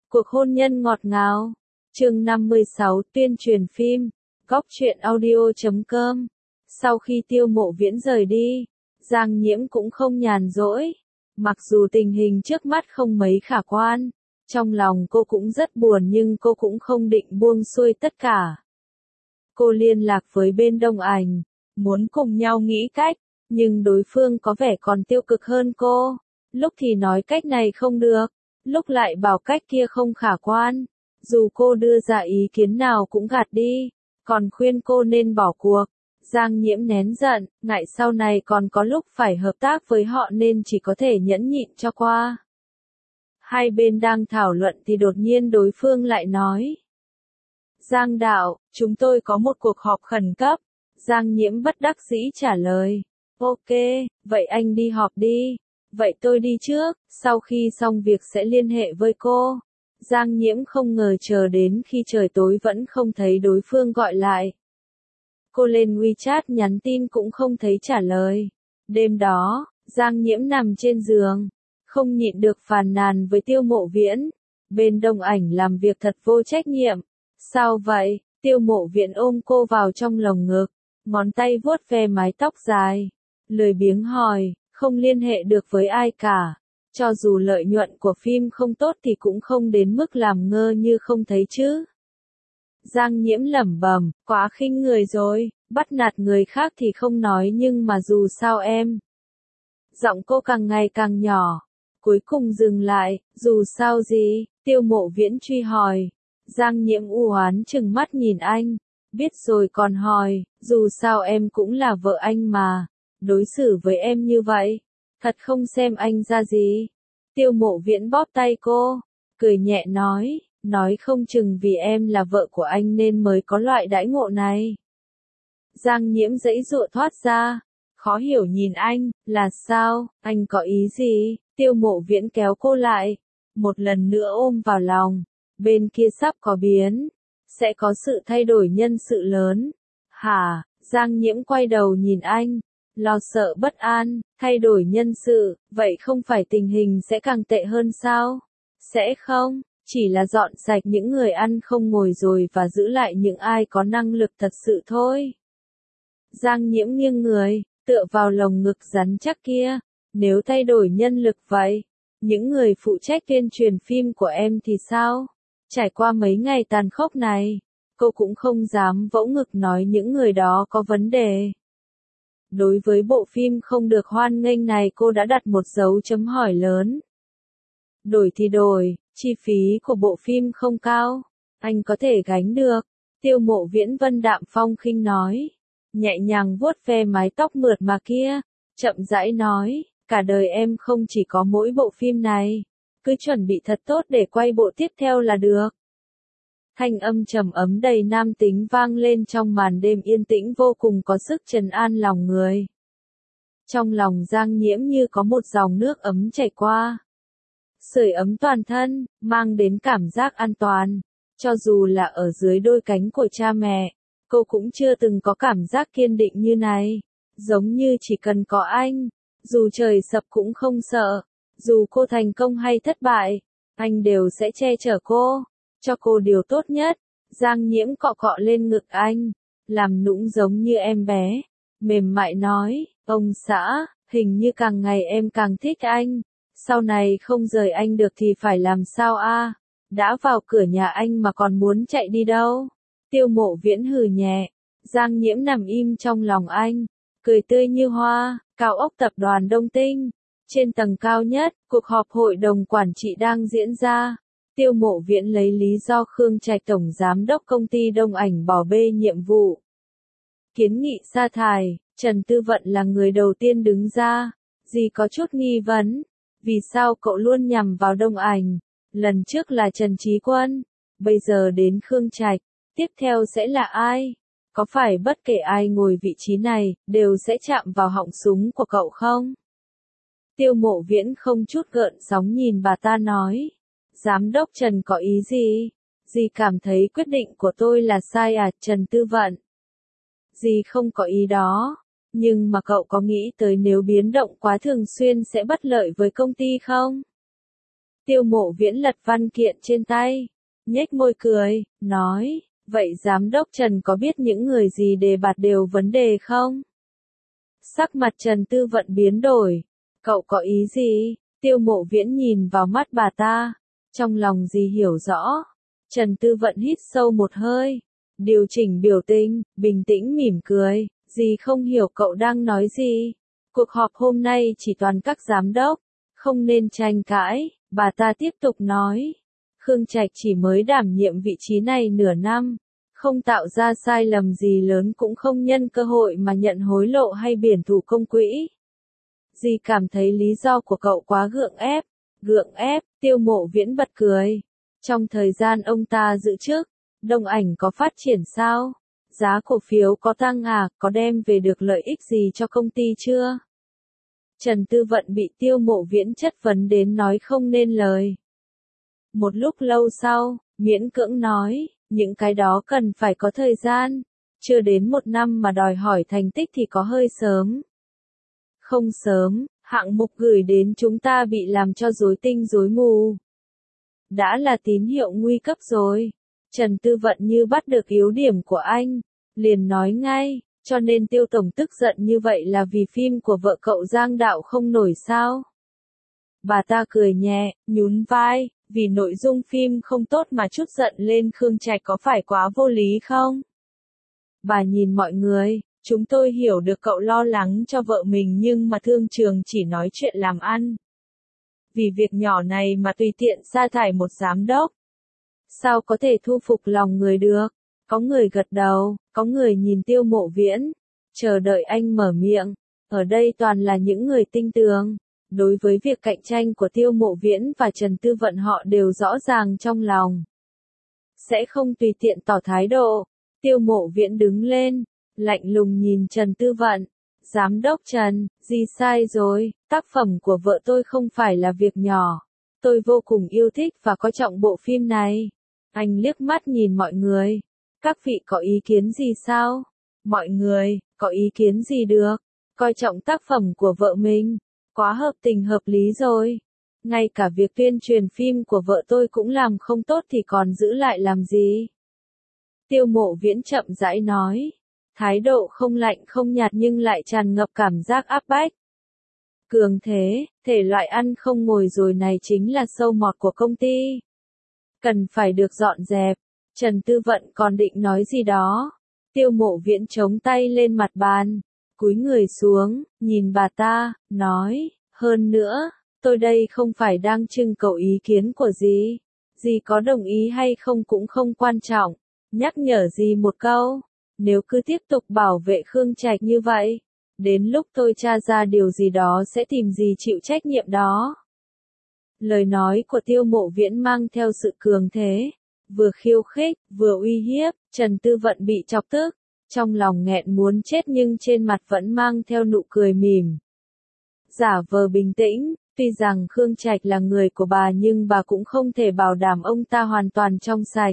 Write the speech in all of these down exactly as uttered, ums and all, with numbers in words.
Cuộc hôn nhân ngọt ngào. Chương năm mươi sáu tuyên truyền phim. Góc truyện audio chấm com. Sau khi Tiêu Mộ Viễn rời đi, Giang Nhiễm cũng không nhàn rỗi. Mặc dù tình hình trước mắt không mấy khả quan, trong lòng cô cũng rất buồn nhưng cô cũng không định buông xuôi tất cả. Cô liên lạc với bên Đông Ảnh, muốn cùng nhau nghĩ cách, nhưng đối phương có vẻ còn tiêu cực hơn cô. Lúc thì nói cách này không được, lúc lại bảo cách kia không khả quan. Dù cô đưa ra ý kiến nào cũng gạt đi, còn khuyên cô nên bỏ cuộc. Giang Nhiễm nén giận, ngại sau này còn có lúc phải hợp tác với họ nên chỉ có thể nhẫn nhịn cho qua. Hai bên đang thảo luận thì đột nhiên đối phương lại nói. Giang đạo, chúng tôi có một cuộc họp khẩn cấp. Giang Nhiễm bất đắc dĩ trả lời. Ok, vậy anh đi họp đi. Vậy tôi đi trước, sau khi xong việc sẽ liên hệ với cô. Giang Nhiễm không ngờ chờ đến khi trời tối vẫn không thấy đối phương gọi lại. Cô lên WeChat nhắn tin cũng không thấy trả lời. Đêm đó, Giang Nhiễm nằm trên giường, không nhịn được phàn nàn với Tiêu Mộ Viễn. Bên Đông Ảnh làm việc thật vô trách nhiệm. Sao vậy? Tiêu Mộ Viễn ôm cô vào trong lồng ngực, ngón tay vuốt ve mái tóc dài, lười biếng hỏi, không liên hệ được với ai cả. Cho dù lợi nhuận của phim không tốt thì cũng không đến mức làm ngơ như không thấy chứ. Giang Nhiễm lẩm bẩm, quá khinh người rồi, bắt nạt người khác thì không nói nhưng mà dù sao em. Giọng cô càng ngày càng nhỏ, cuối cùng dừng lại, dù sao gì, Tiêu Mộ Viễn truy hỏi. Giang Nhiễm u oán chừng mắt nhìn anh, biết rồi còn hỏi, dù sao em cũng là vợ anh mà, đối xử với em như vậy, thật không xem anh ra gì. Tiêu Mộ Viễn bóp tay cô, cười nhẹ nói, nói không chừng vì em là vợ của anh nên mới có loại đãi ngộ này. Giang Nhiễm giãy giụa thoát ra, khó hiểu nhìn anh, là sao, anh có ý gì? Tiêu Mộ Viễn kéo cô lại, một lần nữa ôm vào lòng, bên kia sắp có biến, sẽ có sự thay đổi nhân sự lớn. Hả? Giang Nhiễm quay đầu nhìn anh, lo sợ bất an, thay đổi nhân sự, vậy không phải tình hình sẽ càng tệ hơn sao? Sẽ không, chỉ là dọn sạch những người ăn không ngồi rồi và giữ lại những ai có năng lực thật sự thôi. Giang Nhiễm nghiêng người, tựa vào lồng ngực rắn chắc kia, nếu thay đổi nhân lực vậy, những người phụ trách tuyên truyền phim của em thì sao? Trải qua mấy ngày tàn khốc này, cô cũng không dám vỗ ngực nói những người đó có vấn đề. Đối với bộ phim không được hoan nghênh này cô đã đặt một dấu chấm hỏi lớn. Đổi thì đổi, chi phí của bộ phim không cao, anh có thể gánh được. Tiêu Mộ Viễn vân đạm phong khinh nói, nhẹ nhàng vuốt ve mái tóc mượt mà kia, chậm rãi nói, cả đời em không chỉ có mỗi bộ phim này, cứ chuẩn bị thật tốt để quay bộ tiếp theo là được. Thanh âm trầm ấm đầy nam tính vang lên trong màn đêm yên tĩnh vô cùng có sức trấn an lòng người. Trong lòng Giang Nhiễm như có một dòng nước ấm chảy qua, sưởi ấm toàn thân, mang đến cảm giác an toàn. Cho dù là ở dưới đôi cánh của cha mẹ, cô cũng chưa từng có cảm giác kiên định như này. Giống như chỉ cần có anh, dù trời sập cũng không sợ, dù cô thành công hay thất bại, anh đều sẽ che chở cô, cho cô điều tốt nhất. Giang Nhiễm cọ cọ lên ngực anh, làm nũng giống như em bé, mềm mại nói, ông xã, hình như càng ngày em càng thích anh, sau này không rời anh được thì phải làm sao a? Đã vào cửa nhà anh mà còn muốn chạy đi đâu? Tiêu Mộ Viễn hừ nhẹ, Giang Nhiễm nằm im trong lòng anh, cười tươi như hoa. Cao ốc tập đoàn Đông Tinh, trên tầng cao nhất, cuộc họp hội đồng quản trị đang diễn ra. Tiêu Mộ Viễn lấy lý do Khương Trạch tổng giám đốc công ty Đông Ảnh bỏ bê nhiệm vụ, kiến nghị sa thải. Trần Tư Vận là người đầu tiên đứng ra. Dì có chút nghi vấn, vì sao cậu luôn nhằm vào Đông Ảnh? Lần trước là Trần Chí Quân, bây giờ đến Khương Trạch, tiếp theo sẽ là ai? Có phải bất kể ai ngồi vị trí này, đều sẽ chạm vào họng súng của cậu không? Tiêu Mộ Viễn không chút gợn sóng nhìn bà ta nói. Giám đốc Trần có ý gì? Dì cảm thấy quyết định của tôi là sai à, Trần Tư Vận? Dì không có ý đó. Nhưng mà cậu có nghĩ tới nếu biến động quá thường xuyên sẽ bất lợi với công ty không? Tiêu Mộ Viễn lật văn kiện trên tay, nhếch môi cười, nói, vậy giám đốc Trần có biết những người gì đề bạt đều vấn đề không? Sắc mặt Trần Tư Vận biến đổi, cậu có ý gì? Tiêu Mộ Viễn nhìn vào mắt bà ta, trong lòng gì hiểu rõ. Trần Tư Vận hít sâu một hơi, điều chỉnh biểu tình, bình tĩnh mỉm cười, dì không hiểu cậu đang nói gì. Cuộc họp hôm nay chỉ toàn các giám đốc, không nên tranh cãi, bà ta tiếp tục nói. Khương Trạch chỉ mới đảm nhiệm vị trí này nửa năm, không tạo ra sai lầm gì lớn cũng không nhân cơ hội mà nhận hối lộ hay biển thủ công quỹ. Dì cảm thấy lý do của cậu quá gượng ép, gượng ép, Tiêu Mộ Viễn bật cười. Trong thời gian ông ta giữ chức, Đông Ảnh có phát triển sao? Giá cổ phiếu có tăng à, có đem về được lợi ích gì cho công ty chưa? Trần Tư Vận bị Tiêu Mộ Viễn chất vấn đến nói không nên lời. Một lúc lâu sau, miễn cưỡng nói, những cái đó cần phải có thời gian, chưa đến một năm mà đòi hỏi thành tích thì có hơi sớm. Không sớm, hạng mục gửi đến chúng ta bị làm cho rối tinh rối mù. Đã là tín hiệu nguy cấp rồi. Trần Tư Vận như bắt được yếu điểm của anh, liền nói ngay, cho nên Tiêu Tổng tức giận như vậy là vì phim của vợ cậu Giang đạo không nổi sao? Bà ta cười nhẹ, nhún vai, vì nội dung phim không tốt mà chút giận lên Khương Trạch có phải quá vô lý không? Bà nhìn mọi người, chúng tôi hiểu được cậu lo lắng cho vợ mình nhưng mà thương trường chỉ nói chuyện làm ăn. Vì việc nhỏ này mà tùy tiện sa thải một giám đốc. Sao có thể thu phục lòng người được? Có người gật đầu, có người nhìn Tiêu Mộ Viễn, chờ đợi anh mở miệng. Ở đây toàn là những người tinh tường. Đối với việc cạnh tranh của Tiêu Mộ Viễn và Trần Tư Vận họ đều rõ ràng trong lòng. Sẽ không tùy tiện tỏ thái độ. Tiêu Mộ Viễn đứng lên, lạnh lùng nhìn Trần Tư Vận. Giám đốc Trần, gì sai rồi, tác phẩm của vợ tôi không phải là việc nhỏ. Tôi vô cùng yêu thích và coi trọng bộ phim này. Anh liếc mắt nhìn mọi người. Các vị có ý kiến gì sao? Mọi người, có ý kiến gì được? Coi trọng tác phẩm của vợ mình. Quá hợp tình hợp lý rồi. Ngay cả việc tuyên truyền phim của vợ tôi cũng làm không tốt thì còn giữ lại làm gì? Tiêu Mộ Viễn chậm rãi nói. Thái độ không lạnh không nhạt nhưng lại tràn ngập cảm giác áp bách. Cường thế, thể loại ăn không ngồi rồi này chính là sâu mọt của công ty. Cần phải được dọn dẹp. Trần Tư Vận còn định nói gì đó. Tiêu Mộ Viễn chống tay lên mặt bàn, cúi người xuống, nhìn bà ta, nói, hơn nữa, tôi đây không phải đang trưng cầu ý kiến của dì. Dì có đồng ý hay không cũng không quan trọng. Nhắc nhở dì một câu, nếu cứ tiếp tục bảo vệ Khương Trạch như vậy, đến lúc tôi tra ra điều gì đó sẽ tìm dì chịu trách nhiệm đó. Lời nói của Tiêu Mộ Viễn mang theo sự cường thế, vừa khiêu khích, vừa uy hiếp. Trần Tư Vận bị chọc tức, trong lòng nghẹn muốn chết nhưng trên mặt vẫn mang theo nụ cười mỉm. Giả vờ bình tĩnh, tuy rằng Khương Trạch là người của bà nhưng bà cũng không thể bảo đảm ông ta hoàn toàn trong sạch.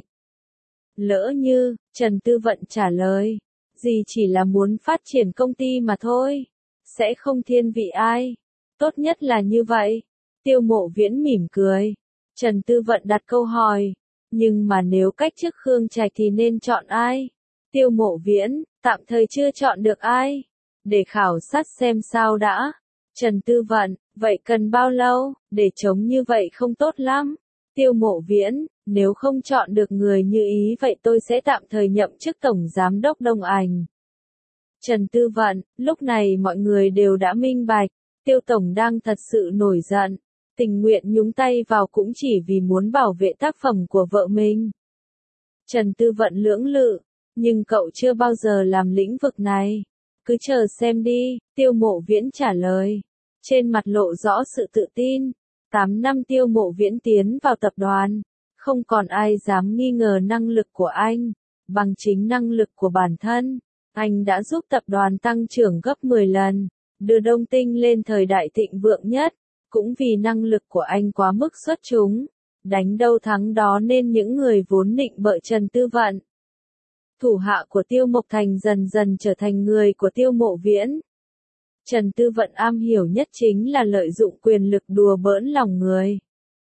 Lỡ như, Trần Tư Vận trả lời, dì chỉ là muốn phát triển công ty mà thôi, sẽ không thiên vị ai. Tốt nhất là như vậy. Tiêu Mộ Viễn mỉm cười. Trần Tư Vận đặt câu hỏi, nhưng mà nếu cách chức Khương Trạch thì nên chọn ai? Tiêu Mộ Viễn, tạm thời chưa chọn được ai. Để khảo sát xem sao đã. Trần Tư Vận, vậy cần bao lâu, để chống như vậy không tốt lắm. Tiêu Mộ Viễn, nếu không chọn được người như ý vậy tôi sẽ tạm thời nhậm chức Tổng Giám đốc Đông Ảnh. Trần Tư Vận, lúc này mọi người đều đã minh bạch, Tiêu Tổng đang thật sự nổi giận, tình nguyện nhúng tay vào cũng chỉ vì muốn bảo vệ tác phẩm của vợ mình. Trần Tư Vận lưỡng lự, nhưng cậu chưa bao giờ làm lĩnh vực này. Cứ chờ xem đi, Tiêu Mộ Viễn trả lời. Trên mặt lộ rõ sự tự tin. Tám năm Tiêu Mộ Viễn tiến vào tập đoàn. Không còn ai dám nghi ngờ năng lực của anh. Bằng chính năng lực của bản thân, anh đã giúp tập đoàn tăng trưởng gấp mười lần. Đưa Đông Tinh lên thời đại thịnh vượng nhất. Cũng vì năng lực của anh quá mức xuất chúng. Đánh đâu thắng đó nên những người vốn nịnh bợ Trần Tư Vận. Thủ hạ của Tiêu Mộc Thành dần dần trở thành người của Tiêu Mộ Viễn. Trần Tư Vận am hiểu nhất chính là lợi dụng quyền lực đùa bỡn lòng người.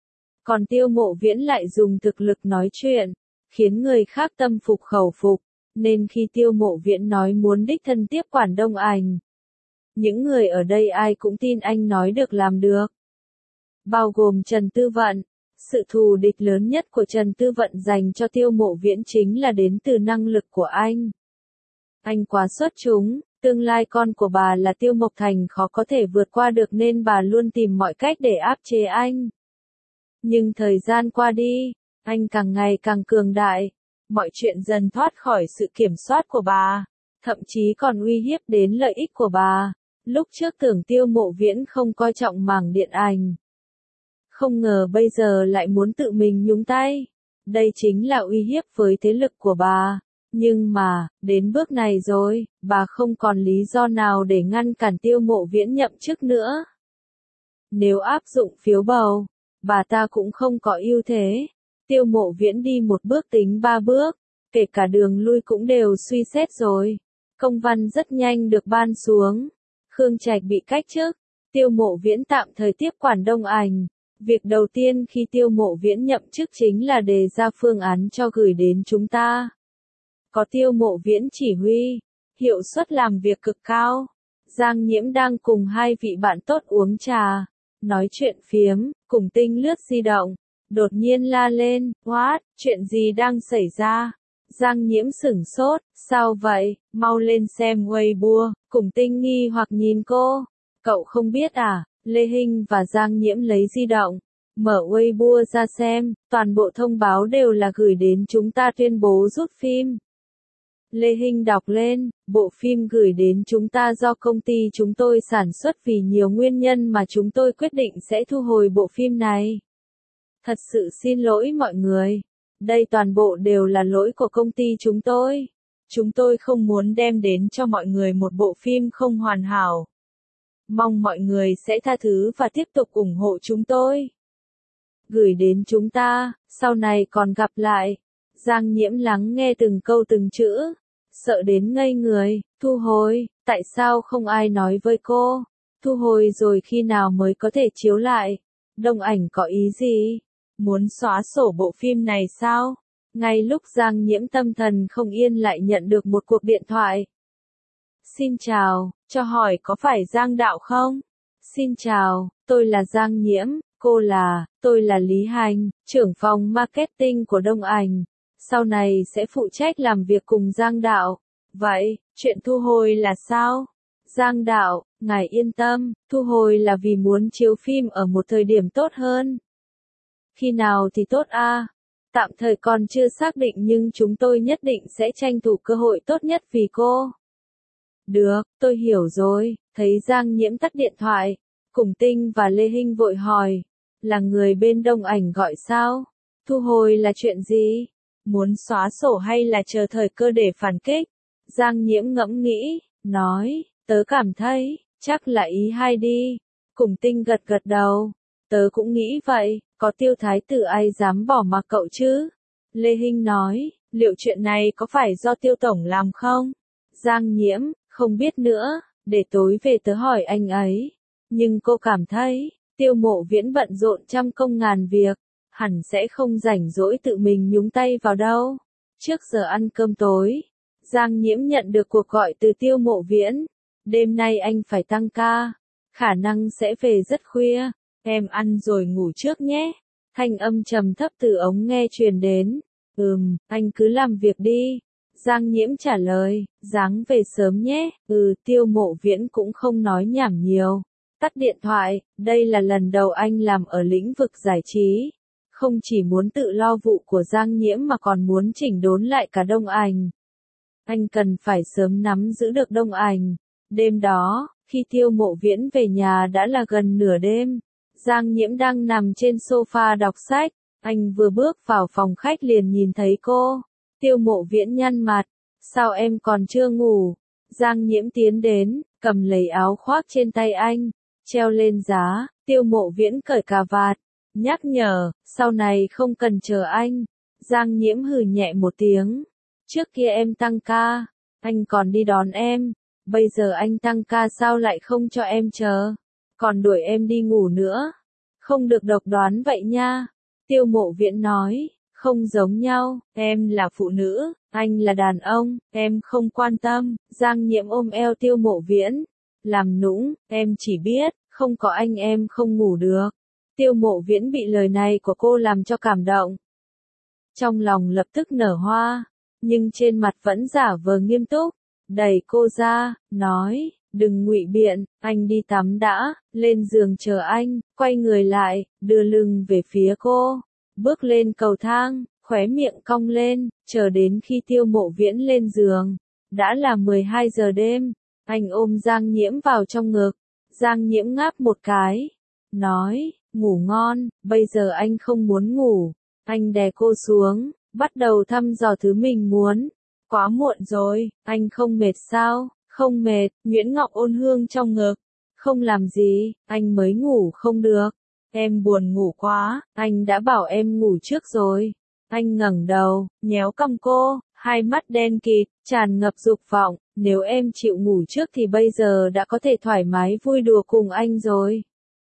Còn Tiêu Mộ Viễn lại dùng thực lực nói chuyện, khiến người khác tâm phục khẩu phục, nên khi Tiêu Mộ Viễn nói muốn đích thân tiếp quản Đông Ảnh, những người ở đây ai cũng tin anh nói được làm được. Bao gồm Trần Tư Vận. Sự thù địch lớn nhất của Trần Tư Vận dành cho Tiêu Mộ Viễn chính là đến từ năng lực của anh. Anh quá xuất chúng, tương lai con của bà là Tiêu Mộc Thành khó có thể vượt qua được nên bà luôn tìm mọi cách để áp chế anh. Nhưng thời gian qua đi, anh càng ngày càng cường đại, mọi chuyện dần thoát khỏi sự kiểm soát của bà, thậm chí còn uy hiếp đến lợi ích của bà. Lúc trước tưởng Tiêu Mộ Viễn không coi trọng mảng điện ảnh. Không ngờ bây giờ lại muốn tự mình nhúng tay. Đây chính là uy hiếp với thế lực của bà. Nhưng mà, đến bước này rồi, bà không còn lý do nào để ngăn cản Tiêu Mộ Viễn nhậm chức nữa. Nếu áp dụng phiếu bầu, bà ta cũng không có ưu thế. Tiêu Mộ Viễn đi một bước tính ba bước, kể cả đường lui cũng đều suy xét rồi. Công văn rất nhanh được ban xuống. Khương Trạch bị cách chức, Tiêu Mộ Viễn tạm thời tiếp quản Đông Ảnh. Việc đầu tiên khi Tiêu Mộ Viễn nhậm chức chính là đề ra phương án cho gửi đến chúng ta. Có Tiêu Mộ Viễn chỉ huy, hiệu suất làm việc cực cao. Giang Nhiễm đang cùng hai vị bạn tốt uống trà, nói chuyện phiếm, cùng Tinh lướt di động. Đột nhiên la lên, what, chuyện gì đang xảy ra? Giang Nhiễm sửng sốt, sao vậy, mau lên xem Weibo, cùng Tinh nghi hoặc nhìn cô. Cậu không biết à? Lê Hinh và Giang Nhiễm lấy di động, mở Weibo ra xem, toàn bộ thông báo đều là gửi đến chúng ta tuyên bố rút phim. Lê Hinh đọc lên, bộ phim gửi đến chúng ta do công ty chúng tôi sản xuất vì nhiều nguyên nhân mà chúng tôi quyết định sẽ thu hồi bộ phim này. Thật sự xin lỗi mọi người. Đây toàn bộ đều là lỗi của công ty chúng tôi. Chúng tôi không muốn đem đến cho mọi người một bộ phim không hoàn hảo. Mong mọi người sẽ tha thứ và tiếp tục ủng hộ chúng tôi. Gửi đến chúng ta, sau này còn gặp lại. Giang Nhiễm lắng nghe từng câu từng chữ, sợ đến ngây người. Thu hồi, tại sao không ai nói với cô? Thu hồi rồi khi nào mới có thể chiếu lại? Đông Ảnh có ý gì? Muốn xóa sổ bộ phim này sao? Ngay lúc Giang Nhiễm tâm thần không yên lại nhận được một cuộc điện thoại. Xin chào, cho hỏi có phải Giang Đạo không? Xin chào, tôi là Giang Nhiễm, cô là, tôi là Lý Hành, trưởng phòng marketing của Đông Ảnh. Sau này sẽ phụ trách làm việc cùng Giang Đạo. Vậy, chuyện thu hồi là sao? Giang Đạo, ngài yên tâm, thu hồi là vì muốn chiếu phim ở một thời điểm tốt hơn. Khi nào thì tốt a? À? Tạm thời còn chưa xác định nhưng chúng tôi nhất định sẽ tranh thủ cơ hội tốt nhất vì cô. Được, tôi hiểu rồi, thấy Giang Nhiễm tắt điện thoại. Cùng Tinh và Lê Hinh vội hỏi, là người bên Đông Ảnh gọi sao? Thu hồi là chuyện gì? Muốn xóa sổ hay là chờ thời cơ để phản kích? Giang Nhiễm ngẫm nghĩ, nói, tớ cảm thấy, chắc là ý hay đi. Cùng Tinh gật gật đầu, tớ cũng nghĩ vậy, có Tiêu Thái tử ai dám bỏ mặc cậu chứ? Lê Hinh nói, liệu chuyện này có phải do Tiêu Tổng làm không? Giang Nhiễm, không biết nữa, để tối về tớ hỏi anh ấy. Nhưng cô cảm thấy, Tiêu Mộ Viễn bận rộn trăm công ngàn việc, hẳn sẽ không rảnh rỗi tự mình nhúng tay vào đâu. Trước giờ ăn cơm tối, Giang Nhiễm nhận được cuộc gọi từ Tiêu Mộ Viễn. Đêm nay anh phải tăng ca, khả năng sẽ về rất khuya, em ăn rồi ngủ trước nhé. Thanh âm trầm thấp từ ống nghe truyền đến. Ừm, anh cứ làm việc đi. Giang Nhiễm trả lời, dáng về sớm nhé. Ừ, Tiêu Mộ Viễn cũng không nói nhảm nhiều. Tắt điện thoại, đây là lần đầu anh làm ở lĩnh vực giải trí. Không chỉ muốn tự lo vụ của Giang Nhiễm mà còn muốn chỉnh đốn lại cả Đông Ảnh. Anh cần phải sớm nắm giữ được Đông Ảnh. Đêm đó, khi Tiêu Mộ Viễn về nhà đã là gần nửa đêm. Giang Nhiễm đang nằm trên sofa đọc sách. Anh vừa bước vào phòng khách liền nhìn thấy cô. Tiêu Mộ Viễn nhăn mặt. Sao em còn chưa ngủ? Giang Nhiễm tiến đến, cầm lấy áo khoác trên tay anh, treo lên giá. Tiêu Mộ Viễn cởi cà vạt, nhắc nhở, sau này không cần chờ anh. Giang Nhiễm hừ nhẹ một tiếng. Trước kia em tăng ca, anh còn đi đón em. Bây giờ anh tăng ca sao lại không cho em chờ? Còn đuổi em đi ngủ nữa. Không được độc đoán vậy nha. Tiêu Mộ Viễn nói, không giống nhau, em là phụ nữ, anh là đàn ông, em không quan tâm. Giang Nhiễm ôm eo Tiêu Mộ Viễn, làm nũng, em chỉ biết, không có anh em không ngủ được. Tiêu Mộ Viễn bị lời này của cô làm cho cảm động. Trong lòng lập tức nở hoa, nhưng trên mặt vẫn giả vờ nghiêm túc, đẩy cô ra, nói, đừng ngụy biện, anh đi tắm đã, lên giường chờ anh, quay người lại, đưa lưng về phía cô, bước lên cầu thang, khóe miệng cong lên, chờ đến khi Tiêu Mộ Viễn lên giường, đã là mười hai giờ đêm, anh ôm Giang Nhiễm vào trong ngực, Giang Nhiễm ngáp một cái, nói, ngủ ngon, bây giờ anh không muốn ngủ, anh đè cô xuống, bắt đầu thăm dò thứ mình muốn. Quá muộn rồi, anh không mệt sao? Không mệt, Nguyễn Ngọc ôn hương trong ngực. Không làm gì, anh mới ngủ không được. Em buồn ngủ quá, anh đã bảo em ngủ trước rồi. Anh ngẩng đầu, nhéo cằm cô, hai mắt đen kịt, tràn ngập dục vọng. Nếu em chịu ngủ trước thì bây giờ đã có thể thoải mái vui đùa cùng anh rồi.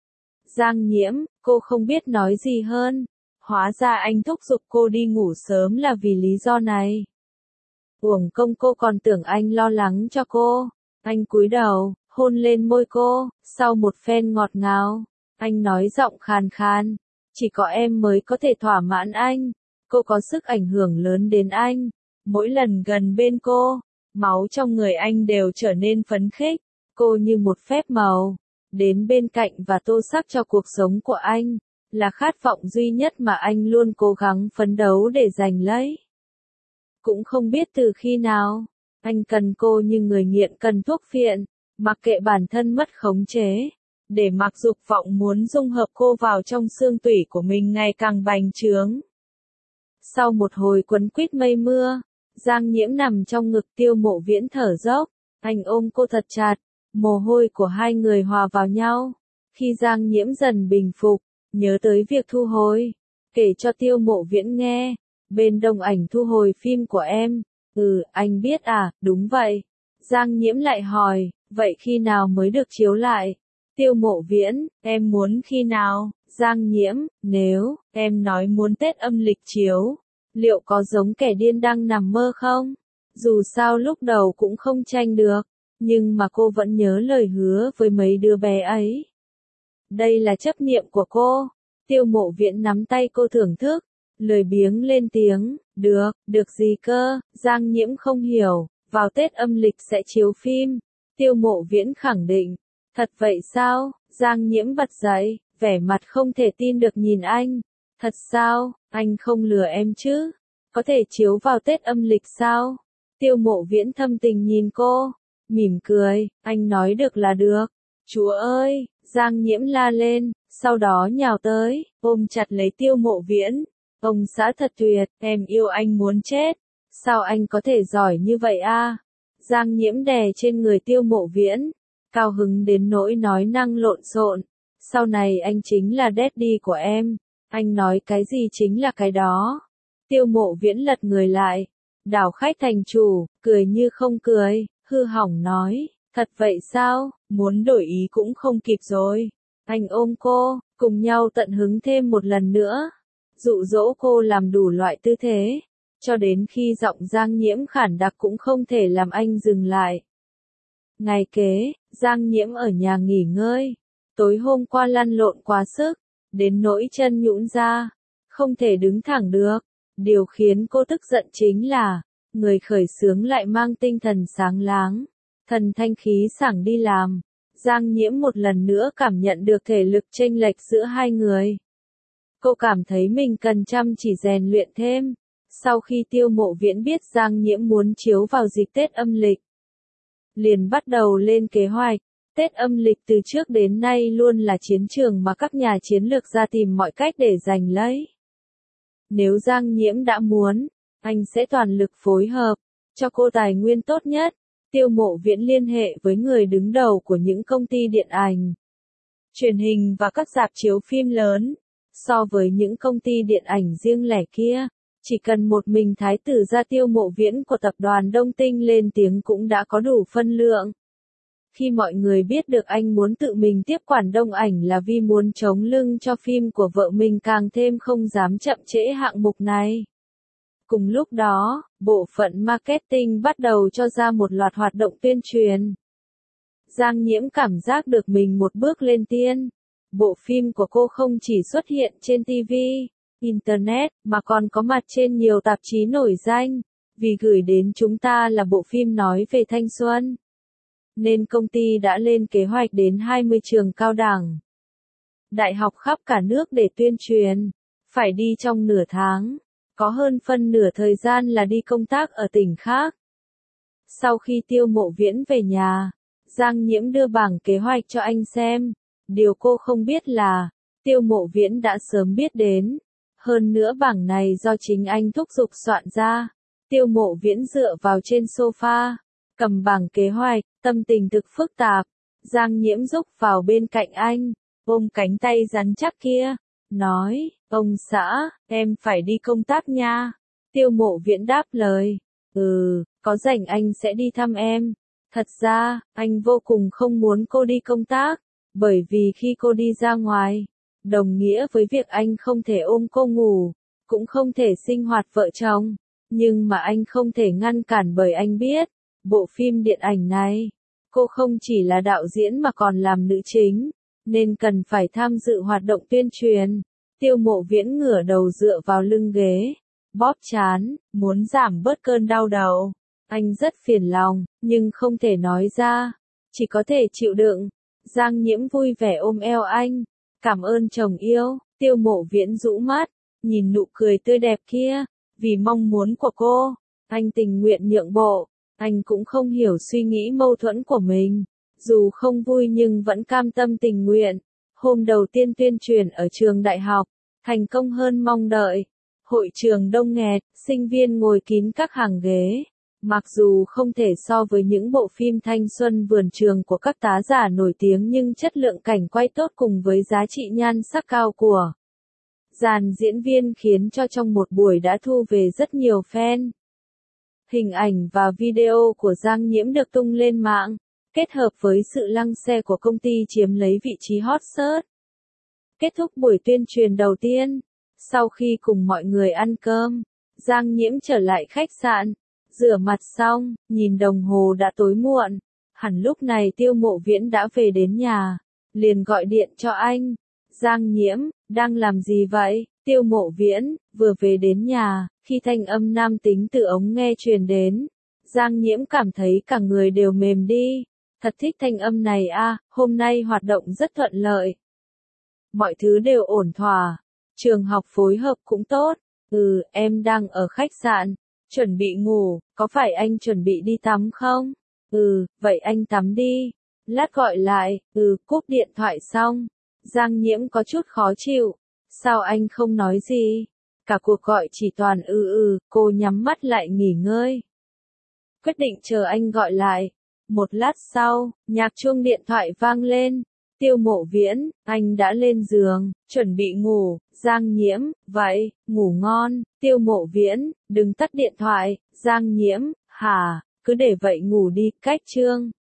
Giang Nhiễm, cô không biết nói gì hơn. Hóa ra anh thúc giục cô đi ngủ sớm là vì lý do này. Uổng công cô còn tưởng anh lo lắng cho cô. Anh cúi đầu, hôn lên môi cô, sau một phen ngọt ngào. Anh nói giọng khàn khàn, chỉ có em mới có thể thỏa mãn anh. Cô có sức ảnh hưởng lớn đến anh. Mỗi lần gần bên cô, máu trong người anh đều trở nên phấn khích. Cô như một phép màu, đến bên cạnh và tô sắc cho cuộc sống của anh. Là khát vọng duy nhất mà anh luôn cố gắng phấn đấu để giành lấy. Cũng không biết từ khi nào, anh cần cô như người nghiện cần thuốc phiện, mặc kệ bản thân mất khống chế, để mặc dục vọng muốn dung hợp cô vào trong xương tủy của mình ngày càng bành trướng. Sau một hồi quấn quýt mây mưa, Giang Nhiễm nằm trong ngực Tiêu Mộ Viễn thở dốc, anh ôm cô thật chặt, mồ hôi của hai người hòa vào nhau. Khi Giang Nhiễm dần bình phục, nhớ tới việc thu hồi, kể cho Tiêu Mộ Viễn nghe, bên Đông Ảnh thu hồi phim của em. Ừ, anh biết à, đúng vậy. Giang Nhiễm lại hỏi, vậy khi nào mới được chiếu lại? Tiêu Mộ Viễn, em muốn khi nào? Giang Nhiễm, nếu em nói muốn Tết âm lịch chiếu, liệu có giống kẻ điên đang nằm mơ không? Dù sao lúc đầu cũng không tranh được, nhưng mà cô vẫn nhớ lời hứa với mấy đứa bé ấy. Đây là chấp niệm của cô. Tiêu Mộ Viễn nắm tay cô thưởng thức, lười biếng lên tiếng, được, được gì cơ? Giang Nhiễm không hiểu, vào Tết âm lịch sẽ chiếu phim. Tiêu Mộ Viễn khẳng định, thật vậy sao? Giang Nhiễm bật dậy, vẻ mặt không thể tin được nhìn anh. Thật sao, anh không lừa em chứ? Có thể chiếu vào Tết âm lịch sao? Tiêu Mộ Viễn thâm tình nhìn cô, mỉm cười, anh nói được là được. Chúa ơi! Giang Nhiễm la lên, sau đó nhào tới, ôm chặt lấy Tiêu Mộ Viễn. Ông xã thật tuyệt, em yêu anh muốn chết. Sao anh có thể giỏi như vậy a? Giang Nhiễm đè trên người Tiêu Mộ Viễn, cao hứng đến nỗi nói năng lộn xộn. Sau này anh chính là daddy của em. Anh nói cái gì chính là cái đó. Tiêu Mộ Viễn lật người lại, đảo khách thành chủ, cười như không cười, hư hỏng nói, thật vậy sao, muốn đổi ý cũng không kịp rồi. Anh ôm cô, cùng nhau tận hứng thêm một lần nữa, dụ dỗ cô làm đủ loại tư thế, cho đến khi giọng Giang Nhiễm khản đặc cũng không thể làm anh dừng lại. Ngày kế, Giang Nhiễm ở nhà nghỉ ngơi, tối hôm qua lăn lộn quá sức, đến nỗi chân nhũn ra, không thể đứng thẳng được. Điều khiến cô tức giận chính là, người khởi xướng lại mang tinh thần sáng láng, thần thanh khí sảng đi làm. Giang Nhiễm một lần nữa cảm nhận được thể lực chênh lệch giữa hai người. Cô cảm thấy mình cần chăm chỉ rèn luyện thêm. Sau khi Tiêu Mộ Viễn biết Giang Nhiễm muốn chiếu vào dịp Tết âm lịch, liền bắt đầu lên kế hoạch. Tết âm lịch từ trước đến nay luôn là chiến trường mà các nhà chiến lược ra tìm mọi cách để giành lấy. Nếu Giang Nhiễm đã muốn, anh sẽ toàn lực phối hợp, cho cô tài nguyên tốt nhất. Tiêu Mộ Viễn liên hệ với người đứng đầu của những công ty điện ảnh, truyền hình và các rạp chiếu phim lớn. So với những công ty điện ảnh riêng lẻ kia, chỉ cần một mình thái tử gia Tiêu Mộ Viễn của tập đoàn Đông Tinh lên tiếng cũng đã có đủ phân lượng. Khi mọi người biết được anh muốn tự mình tiếp quản đông ảnh là vì muốn chống lưng cho phim của vợ mình càng thêm không dám chậm trễ hạng mục này. Cùng lúc đó, bộ phận marketing bắt đầu cho ra một loạt hoạt động tuyên truyền. Giang Nhiễm cảm giác được mình một bước lên tiên. Bộ phim của cô không chỉ xuất hiện trên ti vi, Internet, mà còn có mặt trên nhiều tạp chí nổi danh, vì gửi đến chúng ta là bộ phim nói về thanh xuân. Nên công ty đã lên kế hoạch đến hai mươi trường cao đẳng, đại học khắp cả nước để tuyên truyền. Phải đi trong nửa tháng, có hơn phân nửa thời gian là đi công tác ở tỉnh khác. Sau khi Tiêu Mộ Viễn về nhà, Giang Nhiễm đưa bảng kế hoạch cho anh xem. Điều cô không biết là, Tiêu Mộ Viễn đã sớm biết đến. Hơn nữa bảng này do chính anh thúc giục soạn ra. Tiêu Mộ Viễn dựa vào trên sofa, cầm bảng kế hoạch, tâm tình thực phức tạp. Giang Nhiễm rúc vào bên cạnh anh, ôm cánh tay rắn chắc kia, nói, ông xã, em phải đi công tác nha. Tiêu Mộ Viễn đáp lời, ừ, có rảnh anh sẽ đi thăm em. Thật ra, anh vô cùng không muốn cô đi công tác, bởi vì khi cô đi ra ngoài, đồng nghĩa với việc anh không thể ôm cô ngủ, cũng không thể sinh hoạt vợ chồng. Nhưng mà anh không thể ngăn cản bởi anh biết, bộ phim điện ảnh này, cô không chỉ là đạo diễn mà còn làm nữ chính, nên cần phải tham dự hoạt động tuyên truyền. Tiêu Mộ Viễn ngửa đầu dựa vào lưng ghế, bóp trán, muốn giảm bớt cơn đau đầu. Anh rất phiền lòng, nhưng không thể nói ra, chỉ có thể chịu đựng. Giang Nhiễm vui vẻ ôm eo anh, cảm ơn chồng yêu. Tiêu Mộ Viễn rũ mắt, nhìn nụ cười tươi đẹp kia, vì mong muốn của cô, anh tình nguyện nhượng bộ. Anh cũng không hiểu suy nghĩ mâu thuẫn của mình, dù không vui nhưng vẫn cam tâm tình nguyện. Hôm đầu tiên tuyên truyền ở trường đại học, thành công hơn mong đợi. Hội trường đông nghẹt, sinh viên ngồi kín các hàng ghế. Mặc dù không thể so với những bộ phim thanh xuân vườn trường của các tá giả nổi tiếng nhưng chất lượng cảnh quay tốt cùng với giá trị nhan sắc cao của dàn diễn viên khiến cho trong một buổi đã thu về rất nhiều fan. Hình ảnh và video của Giang Nhiễm được tung lên mạng, kết hợp với sự lăng xê của công ty chiếm lấy vị trí hot search. Kết thúc buổi tuyên truyền đầu tiên, sau khi cùng mọi người ăn cơm, Giang Nhiễm trở lại khách sạn, rửa mặt xong, nhìn đồng hồ đã tối muộn, hẳn lúc này Tiêu Mộ Viễn đã về đến nhà, liền gọi điện cho anh. Giang Nhiễm, đang làm gì vậy? Tiêu Mộ Viễn, vừa về đến nhà, khi thanh âm nam tính từ ống nghe truyền đến, Giang Nhiễm cảm thấy cả người đều mềm đi. Thật thích thanh âm này a, hôm nay hoạt động rất thuận lợi. Mọi thứ đều ổn thỏa, trường học phối hợp cũng tốt. Ừ, em đang ở khách sạn, chuẩn bị ngủ, có phải anh chuẩn bị đi tắm không? Ừ, vậy anh tắm đi. Lát gọi lại, ừ, cúp điện thoại xong. Giang Nhiễm có chút khó chịu. Sao anh không nói gì? Cả cuộc gọi chỉ toàn ừ ừ, cô nhắm mắt lại nghỉ ngơi. Quyết định chờ anh gọi lại. Một lát sau, nhạc chuông điện thoại vang lên. Tiêu Mộ Viễn, anh đã lên giường, chuẩn bị ngủ. Giang Nhiễm, vậy, ngủ ngon. Tiêu Mộ Viễn, đừng tắt điện thoại. Giang Nhiễm, hả, cứ để vậy ngủ đi. Cách chương